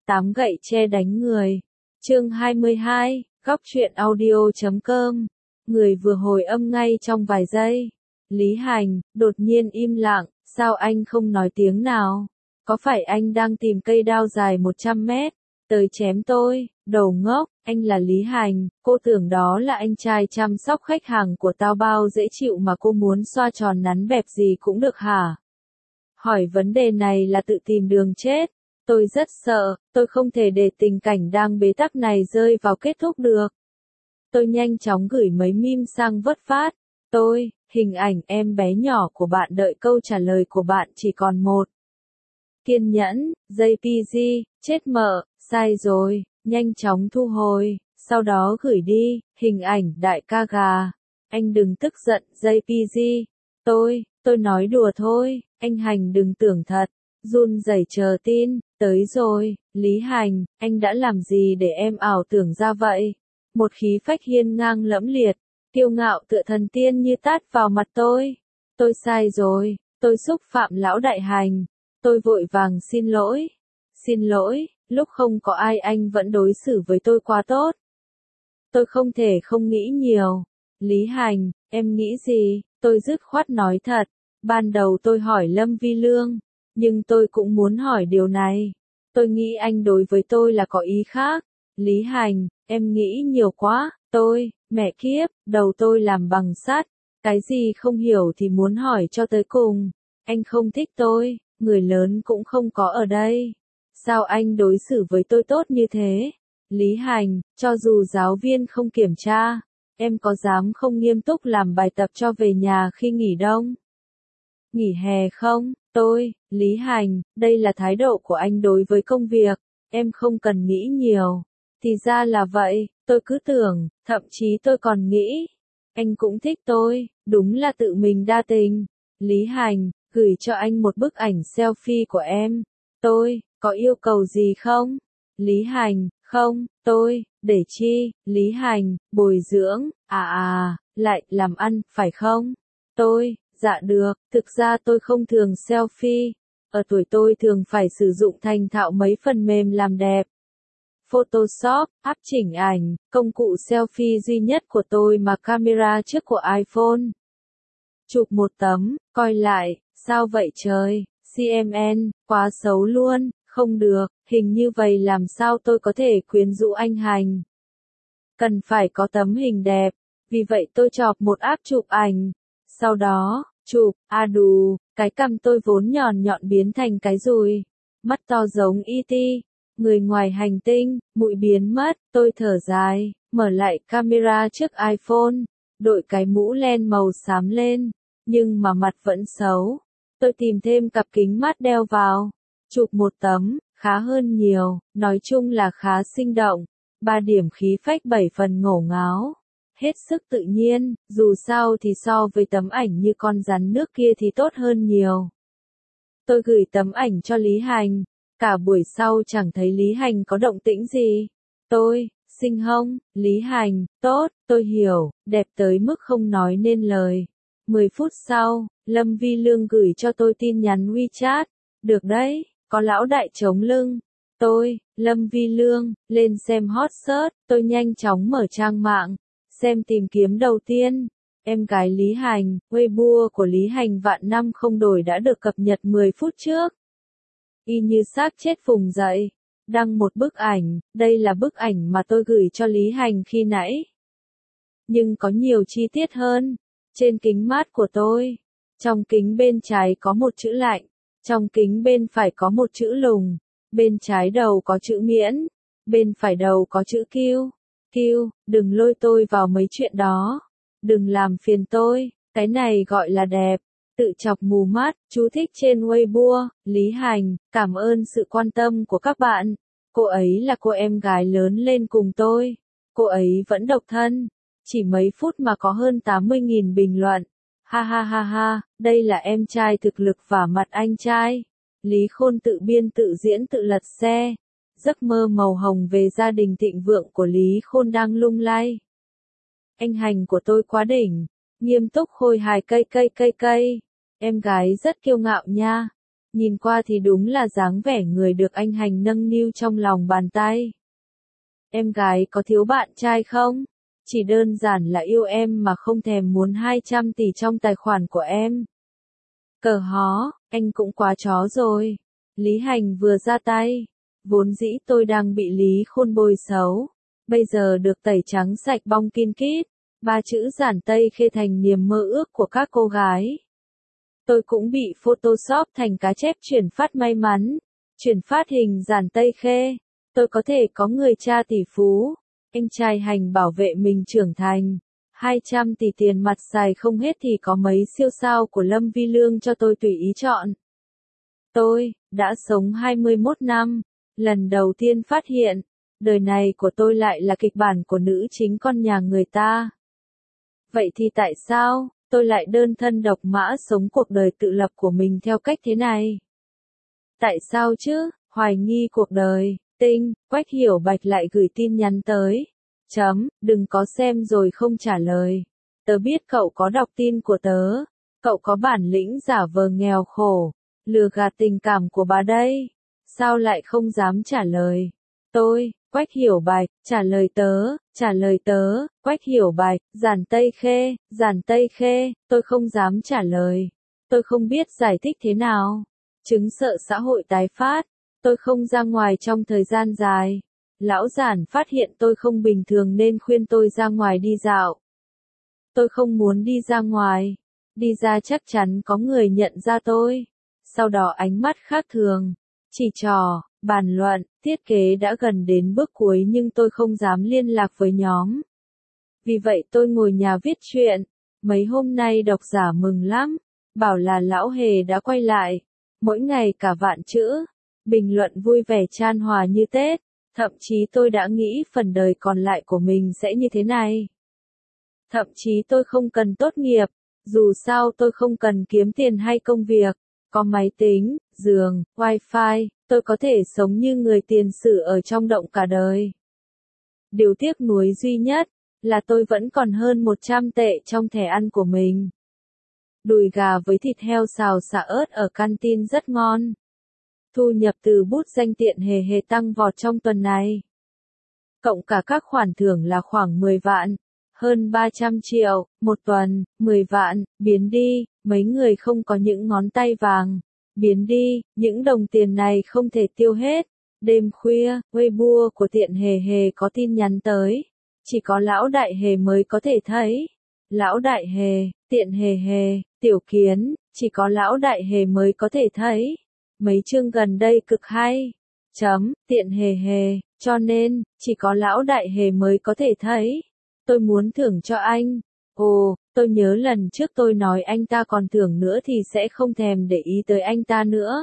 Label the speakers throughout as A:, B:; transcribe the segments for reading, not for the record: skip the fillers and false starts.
A: Tám gậy tre đánh người. Chương 22, góc truyện audio.com. Người vừa hồi âm ngay trong vài giây. Lý Hành, đột nhiên im lặng, sao anh không nói tiếng nào? Có phải anh đang tìm cây đao dài 100 mét, tới chém tôi? Đồ ngốc, anh là Lý Hành, cô tưởng đó là anh trai chăm sóc khách hàng của tao bao dễ chịu mà cô muốn xoa tròn nắn bẹp gì cũng được hả? Hỏi vấn đề này là tự tìm đường chết. Tôi rất sợ, tôi không thể để tình cảnh đang bế tắc này rơi vào kết thúc được. Tôi nhanh chóng gửi mấy meme sang vớt phát. Hình ảnh em bé nhỏ của bạn đợi câu trả lời của bạn chỉ còn một. Kiên nhẫn, JPG, chết mợ, sai rồi, nhanh chóng thu hồi, sau đó gửi đi, hình ảnh đại ca gà. Anh đừng tức giận, JPG. Tôi nói đùa thôi, anh Hành đừng tưởng thật. Run rẩy chờ tin, tới rồi, Lý Hành, anh đã làm gì để em ảo tưởng ra vậy? Một khí phách hiên ngang lẫm liệt, kiêu ngạo tựa thần tiên như tát vào mặt tôi. Tôi sai rồi, tôi xúc phạm lão đại Hành. Tôi vội vàng xin lỗi. Xin lỗi, lúc không có ai anh vẫn đối xử với tôi quá tốt. Tôi không thể không nghĩ nhiều. Lý Hành, em nghĩ gì? Tôi dứt khoát nói thật. Ban đầu tôi hỏi Lâm Vi Lương. Nhưng tôi cũng muốn hỏi điều này. Tôi nghĩ anh đối với tôi là có ý khác. Lý Hành, em nghĩ nhiều quá. Mẹ kiếp, đầu tôi làm bằng sắt. Cái gì không hiểu thì muốn hỏi cho tới cùng. Anh không thích tôi, người lớn cũng không có ở đây. Sao anh đối xử với tôi tốt như thế? Lý Hành, cho dù giáo viên không kiểm tra, em có dám không nghiêm túc làm bài tập cho về nhà khi nghỉ đông? Nghỉ hè không? Lý Hành, đây là thái độ của anh đối với công việc, em không cần nghĩ nhiều. Thì ra là vậy, tôi cứ tưởng, thậm chí tôi còn nghĩ, anh cũng thích tôi, đúng là tự mình đa tình. Lý Hành, gửi cho anh một bức ảnh selfie của em. Có yêu cầu gì không? Lý Hành, không, để chi? Lý Hành, bồi dưỡng, lại làm ăn, phải không? Dạ được, thực ra tôi không thường selfie. Ở tuổi tôi thường phải sử dụng thành thạo mấy phần mềm làm đẹp. Photoshop, áp chỉnh ảnh, công cụ selfie duy nhất của tôi mà camera trước của iPhone. Chụp một tấm, coi lại, sao vậy trời, CMN, quá xấu luôn, không được, hình như vậy làm sao tôi có thể quyến rũ anh Hành. Cần phải có tấm hình đẹp, vì vậy tôi chọc một app chụp ảnh. Sau đó, đù, cái cằm tôi vốn nhọn nhọn biến thành cái dùi. Mắt to giống E.T. Người ngoài hành tinh, mũi biến mất, tôi thở dài, mở lại camera trước iPhone, đội cái mũ len màu xám lên, nhưng mà mặt vẫn xấu. Tôi tìm thêm cặp kính mát đeo vào, chụp một tấm, khá hơn nhiều, nói chung là khá sinh động. 3 điểm khí phách 7 phần ngổ ngáo. Hết sức tự nhiên, dù sao thì so với tấm ảnh như con rắn nước kia thì tốt hơn nhiều. Tôi gửi tấm ảnh cho Lý Hành, cả buổi sau chẳng thấy Lý Hành có động tĩnh gì. Xinh hông? Lý Hành, tốt, tôi hiểu, đẹp tới mức không nói nên lời. 10 phút sau, Lâm Vi Lương gửi cho tôi tin nhắn WeChat. Được đấy, có lão đại chống lưng. Lâm Vi Lương, lên xem hot search, tôi nhanh chóng mở trang mạng. Xem tìm kiếm đầu tiên, em gái Lý Hành, Weibo của Lý Hành vạn năm không đổi đã được cập nhật 10 phút trước. Y như xác chết vùng dậy, đăng một bức ảnh, đây là bức ảnh mà tôi gửi cho Lý Hành khi nãy. Nhưng có nhiều chi tiết hơn, trên kính mát của tôi, trong kính bên trái có một chữ lạnh, trong kính bên phải có một chữ lùng, bên trái đầu có chữ miễn, bên phải đầu có chữ Q. Đừng lôi tôi vào mấy chuyện đó. Đừng làm phiền tôi, cái này gọi là đẹp. Tự chọc mù mắt, chú thích trên Weibo, Lý Hành, cảm ơn sự quan tâm của các bạn. Cô ấy là cô em gái lớn lên cùng tôi. Cô ấy vẫn độc thân. Chỉ mấy phút mà có hơn 80.000 bình luận. Ha ha ha ha, đây là em trai thực lực vả mặt anh trai. Lý Khôn tự biên tự diễn tự lật xe. Giấc mơ màu hồng về gia đình thịnh vượng của Lý Khôn đang lung lay. Anh Hành của tôi quá đỉnh, nghiêm túc khôi hài cây. Em gái rất kiêu ngạo nha. Nhìn qua thì đúng là dáng vẻ người được anh Hành nâng niu trong lòng bàn tay. Em gái có thiếu bạn trai không? Chỉ đơn giản là yêu em mà không thèm muốn 200 tỷ trong tài khoản của em. Cờ hó, anh cũng quá chó rồi. Lý Hành vừa ra tay. Vốn dĩ tôi đang bị Lý Khôn bôi xấu. Bây giờ được tẩy trắng sạch bong kin kít. 3 chữ Giản Tây Khê thành niềm mơ ước của các cô gái. Tôi cũng bị Photoshop thành cá chép chuyển phát may mắn. Chuyển phát hình Giản Tây Khê. Tôi có thể có người cha tỷ phú. Anh trai Hành bảo vệ mình trưởng thành. 200 tỷ tiền mặt xài không hết thì có mấy siêu sao của Lâm Vi Lương cho tôi tùy ý chọn. Tôi đã sống 21 năm. Lần đầu tiên phát hiện, đời này của tôi lại là kịch bản của nữ chính con nhà người ta. Vậy thì tại sao, tôi lại đơn thân độc mã sống cuộc đời tự lập của mình theo cách thế này? Tại sao chứ, hoài nghi cuộc đời, Tinh, Quách Hiểu Bạch lại gửi tin nhắn tới. Đừng có xem rồi không trả lời. Tớ biết cậu có đọc tin của tớ. Cậu có bản lĩnh giả vờ nghèo khổ, lừa gạt tình cảm của bà đây. Sao lại không dám trả lời? Tôi, Quách Hiểu Bạch, trả lời tớ, Quách Hiểu Bạch, Giản Tây Khê, tôi không dám trả lời. Tôi không biết giải thích thế nào. Chứng sợ xã hội tái phát. Tôi không ra ngoài trong thời gian dài. Lão Giản phát hiện tôi không bình thường nên khuyên tôi ra ngoài đi dạo. Tôi không muốn đi ra ngoài. Đi ra chắc chắn có người nhận ra tôi. Sau đó ánh mắt khác thường. Chỉ trò, bàn luận, thiết kế đã gần đến bước cuối nhưng tôi không dám liên lạc với nhóm. Vì vậy tôi ngồi nhà viết truyện. Mấy hôm nay độc giả mừng lắm. Bảo là Lão Hề đã quay lại. Mỗi ngày cả vạn chữ. Bình luận vui vẻ chan hòa như Tết. Thậm chí tôi đã nghĩ phần đời còn lại của mình sẽ như thế này. Thậm chí tôi không cần tốt nghiệp. Dù sao tôi không cần kiếm tiền hay công việc. Có máy tính, giường, wifi, tôi có thể sống như người tiền sử ở trong động cả đời. Điều tiếc nuối duy nhất là tôi vẫn còn hơn 100 tệ trong thẻ ăn của mình. Đùi gà với thịt heo xào xả ớt ở canteen rất ngon. Thu nhập từ bút danh tiện hề hề tăng vọt trong tuần này. Cộng cả các khoản thưởng là khoảng 10 vạn. Hơn 300 triệu, một tuần, 10 vạn, biến đi, mấy người không có những ngón tay vàng. Biến đi, những đồng tiền này không thể tiêu hết. Đêm khuya, Weibo của tiện hề hề có tin nhắn tới. Chỉ có lão đại hề mới có thể thấy. Lão đại hề, tiện hề hề, tiểu kiến, chỉ có lão đại hề mới có thể thấy. Mấy chương gần đây cực hay. Tiện hề hề, cho nên, chỉ có lão đại hề mới có thể thấy. Tôi muốn thưởng cho anh. Ồ, tôi nhớ lần trước tôi nói anh ta còn thưởng nữa thì sẽ không thèm để ý tới anh ta nữa.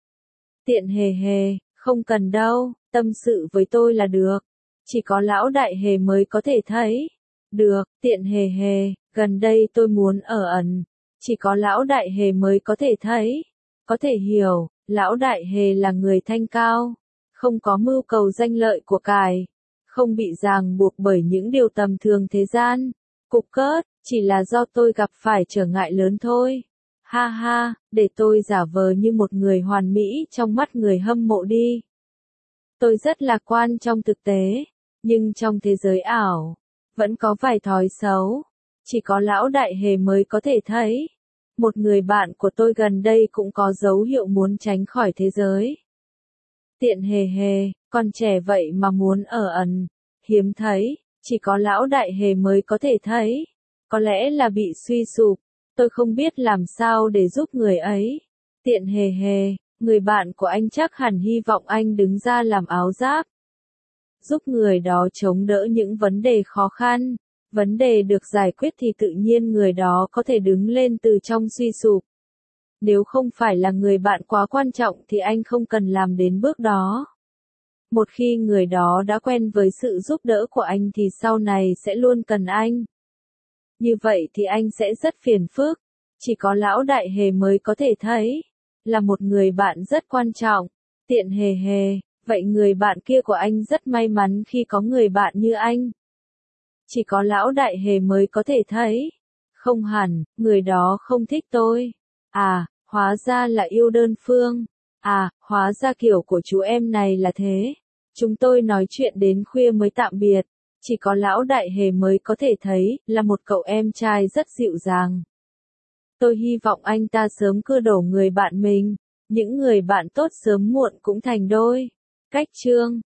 A: Tiện hề hề, không cần đâu, tâm sự với tôi là được. Chỉ có lão đại hề mới có thể thấy. Được, tiện hề hề, gần đây tôi muốn ở ẩn. Chỉ có lão đại hề mới có thể thấy. Có thể hiểu, lão đại hề là người thanh cao. Không có mưu cầu danh lợi của cải. Không bị ràng buộc bởi những điều tầm thường thế gian. Cục cớt, chỉ là do tôi gặp phải trở ngại lớn thôi. Ha ha, để tôi giả vờ như một người hoàn mỹ trong mắt người hâm mộ đi. Tôi rất lạc quan trong thực tế, nhưng trong thế giới ảo, vẫn có vài thói xấu. Chỉ có lão đại hề mới có thể thấy. Một người bạn của tôi gần đây cũng có dấu hiệu muốn tránh khỏi thế giới. Tiện hề hề, còn trẻ vậy mà muốn ở ẩn. Hiếm thấy, chỉ có lão đại hề mới có thể thấy. Có lẽ là bị suy sụp. Tôi không biết làm sao để giúp người ấy. Tiện hề hề, người bạn của anh chắc hẳn hy vọng anh đứng ra làm áo giáp. Giúp người đó chống đỡ những vấn đề khó khăn. Vấn đề được giải quyết thì tự nhiên người đó có thể đứng lên từ trong suy sụp. Nếu không phải là người bạn quá quan trọng thì anh không cần làm đến bước đó. Một khi người đó đã quen với sự giúp đỡ của anh thì sau này sẽ luôn cần anh. Như vậy thì anh sẽ rất phiền phức. Chỉ có lão đại hề mới có thể thấy. Là một người bạn rất quan trọng. Tiện hề hề, vậy người bạn kia của anh rất may mắn khi có người bạn như anh. Chỉ có lão đại hề mới có thể thấy. Không hẳn, người đó không thích tôi. À, Hóa ra là yêu đơn phương. À, hóa ra kiểu của chú em này là thế. Chúng tôi nói chuyện đến khuya mới tạm biệt. Chỉ có lão đại hề mới có thể thấy, là một cậu em trai rất dịu dàng. Tôi hy vọng anh ta sớm cưa đổ người bạn mình. Những người bạn tốt sớm muộn cũng thành đôi. Cách chương